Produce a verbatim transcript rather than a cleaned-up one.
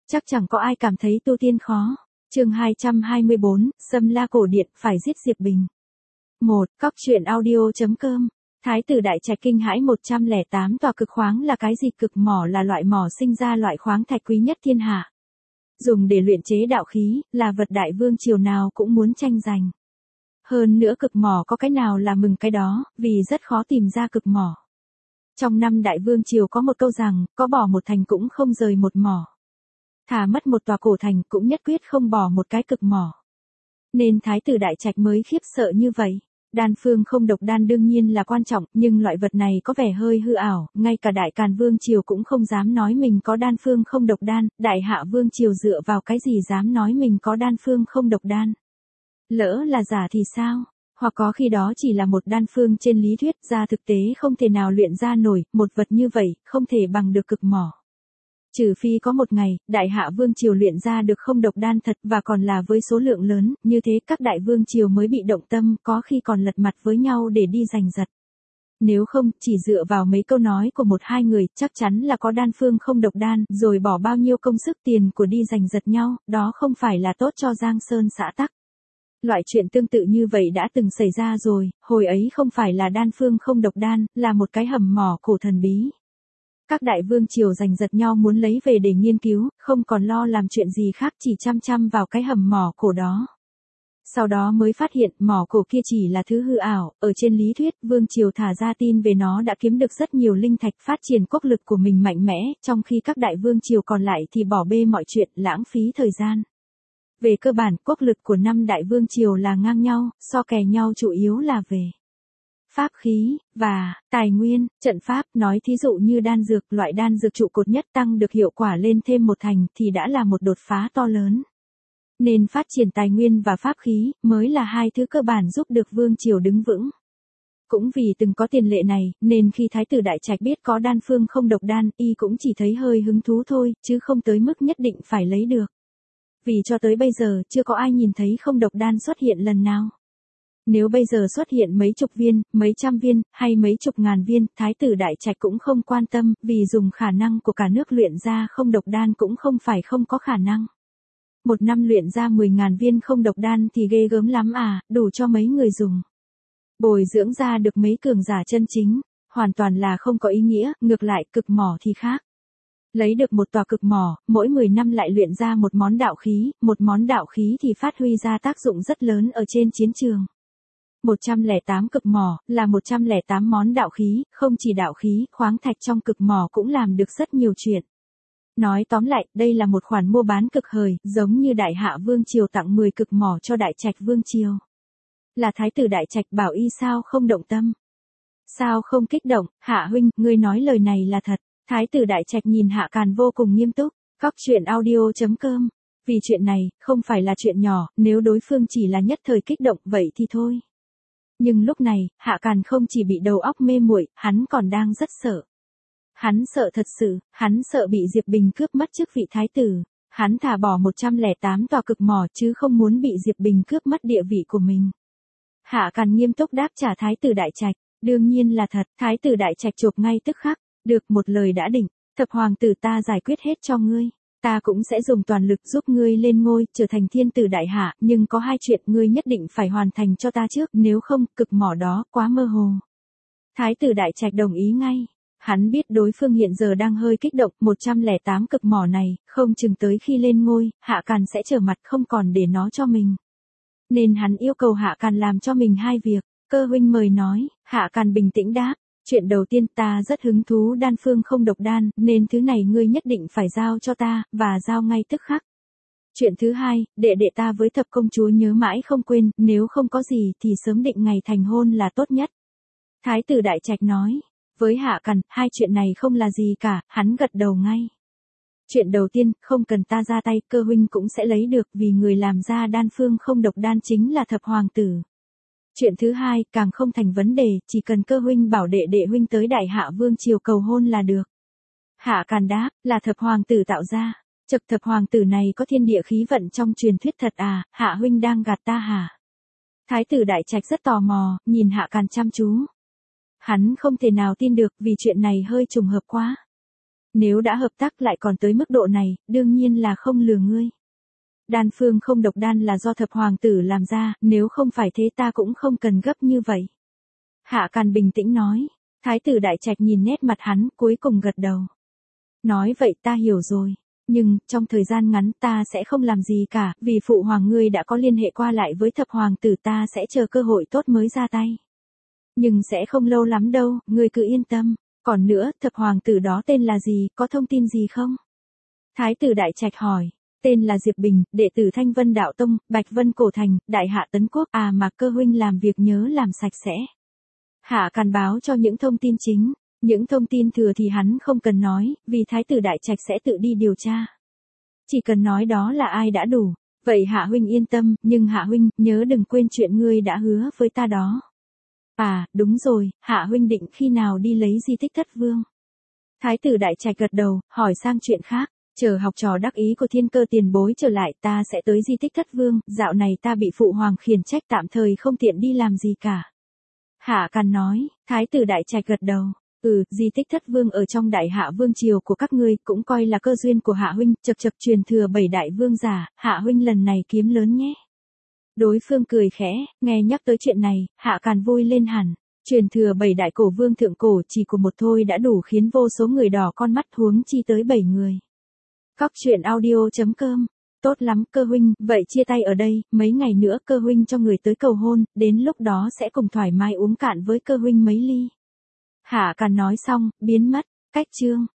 Chắc chẳng có ai cảm thấy tu tiên khó. Chương hai trăm hai mươi bốn, Sâm La cổ điện phải giết Diệp Bình. một. Cóc truyện audio.com. Thái tử Đại Trạch kinh hãi một trăm lẻ tám tòa cực khoáng là cái gì? Cực mỏ là loại mỏ sinh ra loại khoáng thạch quý nhất thiên hạ. Dùng để luyện chế đạo khí, là vật đại vương triều nào cũng muốn tranh giành. Hơn nữa cực mỏ có cái nào là mừng cái đó, vì rất khó tìm ra cực mỏ. Trong năm đại vương triều có một câu rằng, có bỏ một thành cũng không rời một mỏ. Thà mất một tòa cổ thành cũng nhất quyết không bỏ một cái cực mỏ. Nên Thái tử Đại Trạch mới khiếp sợ như vậy. Đan phương không độc đan đương nhiên là quan trọng, nhưng loại vật này có vẻ hơi hư ảo, ngay cả Đại Càn Vương triều cũng không dám nói mình có đan phương không độc đan, Đại Hạ Vương triều dựa vào cái gì dám nói mình có đan phương không độc đan. Lỡ là giả thì sao? Hoặc có khi đó chỉ là một đan phương trên lý thuyết, ra thực tế không thể nào luyện ra nổi, một vật như vậy, không thể bằng được cực mỏ. Trừ phi có một ngày, Đại Hạ Vương triều luyện ra được không độc đan thật và còn là với số lượng lớn, như thế các đại vương triều mới bị động tâm, có khi còn lật mặt với nhau để đi giành giật. Nếu không, chỉ dựa vào mấy câu nói của một hai người, chắc chắn là có đan phương không độc đan, rồi bỏ bao nhiêu công sức tiền của đi giành giật nhau, đó không phải là tốt cho Giang Sơn xã tắc. Loại chuyện tương tự như vậy đã từng xảy ra rồi, hồi ấy không phải là đan phương không độc đan, là một cái hầm mỏ cổ thần bí. Các đại vương triều giành giật nhau muốn lấy về để nghiên cứu, không còn lo làm chuyện gì khác, chỉ chăm chăm vào cái hầm mỏ cổ đó. Sau đó mới phát hiện mỏ cổ kia chỉ là thứ hư ảo, ở trên lý thuyết vương triều thả ra tin về nó đã kiếm được rất nhiều linh thạch, phát triển quốc lực của mình mạnh mẽ, trong khi các đại vương triều còn lại thì bỏ bê mọi chuyện, lãng phí thời gian. Về cơ bản, quốc lực của năm đại vương triều là ngang nhau, so kè nhau chủ yếu là về pháp khí, và tài nguyên, trận pháp, nói thí dụ như đan dược, loại đan dược trụ cột nhất tăng được hiệu quả lên thêm một thành thì đã là một đột phá to lớn. Nên phát triển tài nguyên và pháp khí mới là hai thứ cơ bản giúp được vương triều đứng vững. Cũng vì từng có tiền lệ này, nên khi Thái tử Đại Trạch biết có đan phương không độc đan, y cũng chỉ thấy hơi hứng thú thôi, chứ không tới mức nhất định phải lấy được. Vì cho tới bây giờ chưa có ai nhìn thấy không độc đan xuất hiện lần nào. Nếu bây giờ xuất hiện mấy chục viên, mấy trăm viên, hay mấy chục ngàn viên, Thái tử Đại Trạch cũng không quan tâm, vì dùng khả năng của cả nước luyện ra không độc đan cũng không phải không có khả năng. Một năm luyện ra mười ngàn viên không độc đan thì ghê gớm lắm à, đủ cho mấy người dùng. Bồi dưỡng ra được mấy cường giả chân chính, hoàn toàn là không có ý nghĩa, ngược lại cực mỏ thì khác. Lấy được một tòa cực mỏ, mỗi mười năm lại luyện ra một món đạo khí, một món đạo khí thì phát huy ra tác dụng rất lớn ở trên chiến trường. một trăm lẻ tám cực mỏ, là một trăm lẻ tám món đạo khí, không chỉ đạo khí, khoáng thạch trong cực mỏ cũng làm được rất nhiều chuyện. Nói tóm lại, đây là một khoản mua bán cực hời, giống như Đại Hạ Vương triều tặng mười cực mỏ cho Đại Trạch Vương triều. Là Thái tử Đại Trạch bảo y sao không động tâm? Sao không kích động? Hạ huynh, ngươi nói lời này là thật. Thái tử Đại Trạch nhìn Hạ Càn vô cùng nghiêm túc. Cóc truyện audio.com. Vì chuyện này, không phải là chuyện nhỏ, nếu đối phương chỉ là nhất thời kích động vậy thì thôi. Nhưng lúc này, Hạ Càn không chỉ bị đầu óc mê muội, hắn còn đang rất sợ. Hắn sợ thật sự, hắn sợ bị Diệp Bình cướp mất chức vị thái tử. Hắn thà bỏ một trăm lẻ tám tòa cực mỏ chứ không muốn bị Diệp Bình cướp mất địa vị của mình. Hạ Càn nghiêm túc đáp trả Thái tử Đại Trạch. Đương nhiên là thật, Thái tử Đại Trạch chộp ngay tức khắc. Được, một lời đã định, thập hoàng tử ta giải quyết hết cho ngươi. Ta cũng sẽ dùng toàn lực giúp ngươi lên ngôi, trở thành thiên tử đại hạ, nhưng có hai chuyện ngươi nhất định phải hoàn thành cho ta trước, nếu không, cực mỏ đó quá mơ hồ. Thái tử Đại Trạch đồng ý ngay. Hắn biết đối phương hiện giờ đang hơi kích động, một trăm lẻ tám cực mỏ này, không chừng tới khi lên ngôi, Hạ Càn sẽ trở mặt không còn để nó cho mình. Nên hắn yêu cầu Hạ Càn làm cho mình hai việc. Cơ huynh mời nói. Hạ Càn bình tĩnh đáp. Chuyện đầu tiên, ta rất hứng thú đan phương không độc đan, nên thứ này ngươi nhất định phải giao cho ta, và giao ngay tức khắc. Chuyện thứ hai, đệ đệ ta với thập công chúa nhớ mãi không quên, nếu không có gì thì sớm định ngày thành hôn là tốt nhất. Thái tử Đại Trạch nói. Với Hạ Càn, hai chuyện này không là gì cả, hắn gật đầu ngay. Chuyện đầu tiên, không cần ta ra tay, cơ huynh cũng sẽ lấy được, vì người làm ra đan phương không độc đan chính là thập hoàng tử. Chuyện thứ hai, càng không thành vấn đề, chỉ cần cơ huynh bảo đệ đệ huynh tới Đại Hạ Vương triều cầu hôn là được. Hạ Càn đáp, là thập hoàng tử tạo ra. Chậc, thập hoàng tử này có thiên địa khí vận trong truyền thuyết thật à, Hạ huynh đang gạt ta hả? Thái tử Đại Trạch rất tò mò, nhìn Hạ Càn chăm chú. Hắn không thể nào tin được, vì chuyện này hơi trùng hợp quá. Nếu đã hợp tác lại còn tới mức độ này, đương nhiên là không lừa ngươi. Đan phương không độc đan là do thập hoàng tử làm ra, nếu không phải thế ta cũng không cần gấp như vậy. Hạ Càn bình tĩnh nói. Thái tử Đại Trạch nhìn nét mặt hắn, cuối cùng gật đầu. Nói vậy ta hiểu rồi. Nhưng, trong thời gian ngắn ta sẽ không làm gì cả, vì phụ hoàng ngươi đã có liên hệ qua lại với thập hoàng tử, ta sẽ chờ cơ hội tốt mới ra tay. Nhưng sẽ không lâu lắm đâu, ngươi cứ yên tâm. Còn nữa, thập hoàng tử đó tên là gì, có thông tin gì không? Thái tử Đại Trạch hỏi. Tên là Diệp Bình, đệ tử Thanh Vân Đạo Tông, Bạch Vân Cổ Thành, Đại Hạ Tấn Quốc. À mà cơ huynh làm việc nhớ làm sạch sẽ. Hạ Càn báo cho những thông tin chính. Những thông tin thừa thì hắn không cần nói, vì Thái tử Đại Trạch sẽ tự đi điều tra. Chỉ cần nói đó là ai đã đủ. Vậy Hạ huynh yên tâm, nhưng Hạ huynh, nhớ đừng quên chuyện ngươi đã hứa với ta đó. À, đúng rồi, Hạ huynh định khi nào đi lấy di tích Thất Vương? Thái tử Đại Trạch gật đầu, hỏi sang chuyện khác. Chờ học trò đắc ý của Thiên Cơ tiền bối trở lại, ta sẽ tới di tích Thất Vương, dạo này ta bị phụ hoàng khiển trách, tạm thời không tiện đi làm gì cả. Hạ Càn nói. Thái tử Đại Trạch gật đầu. Ừ, di tích Thất Vương ở trong Đại Hạ vương triều của các ngươi, cũng coi là cơ duyên của Hạ huynh, chập chập truyền thừa bảy đại vương giả, Hạ huynh lần này kiếm lớn nhé. Đối phương cười khẽ, nghe nhắc tới chuyện này, Hạ Càn vui lên hẳn. Truyền thừa bảy đại cổ vương thượng cổ chỉ của một thôi đã đủ khiến vô số người đỏ con mắt, huống chi tới bảy người. Cóc truyện audio chấm com. Tốt lắm Cơ huynh, vậy chia tay ở đây, mấy ngày nữa Cơ huynh cho người tới cầu hôn, đến lúc đó sẽ cùng thoải mái uống cạn với Cơ huynh mấy ly. Hạ Càn nói xong, biến mất. Cách chương.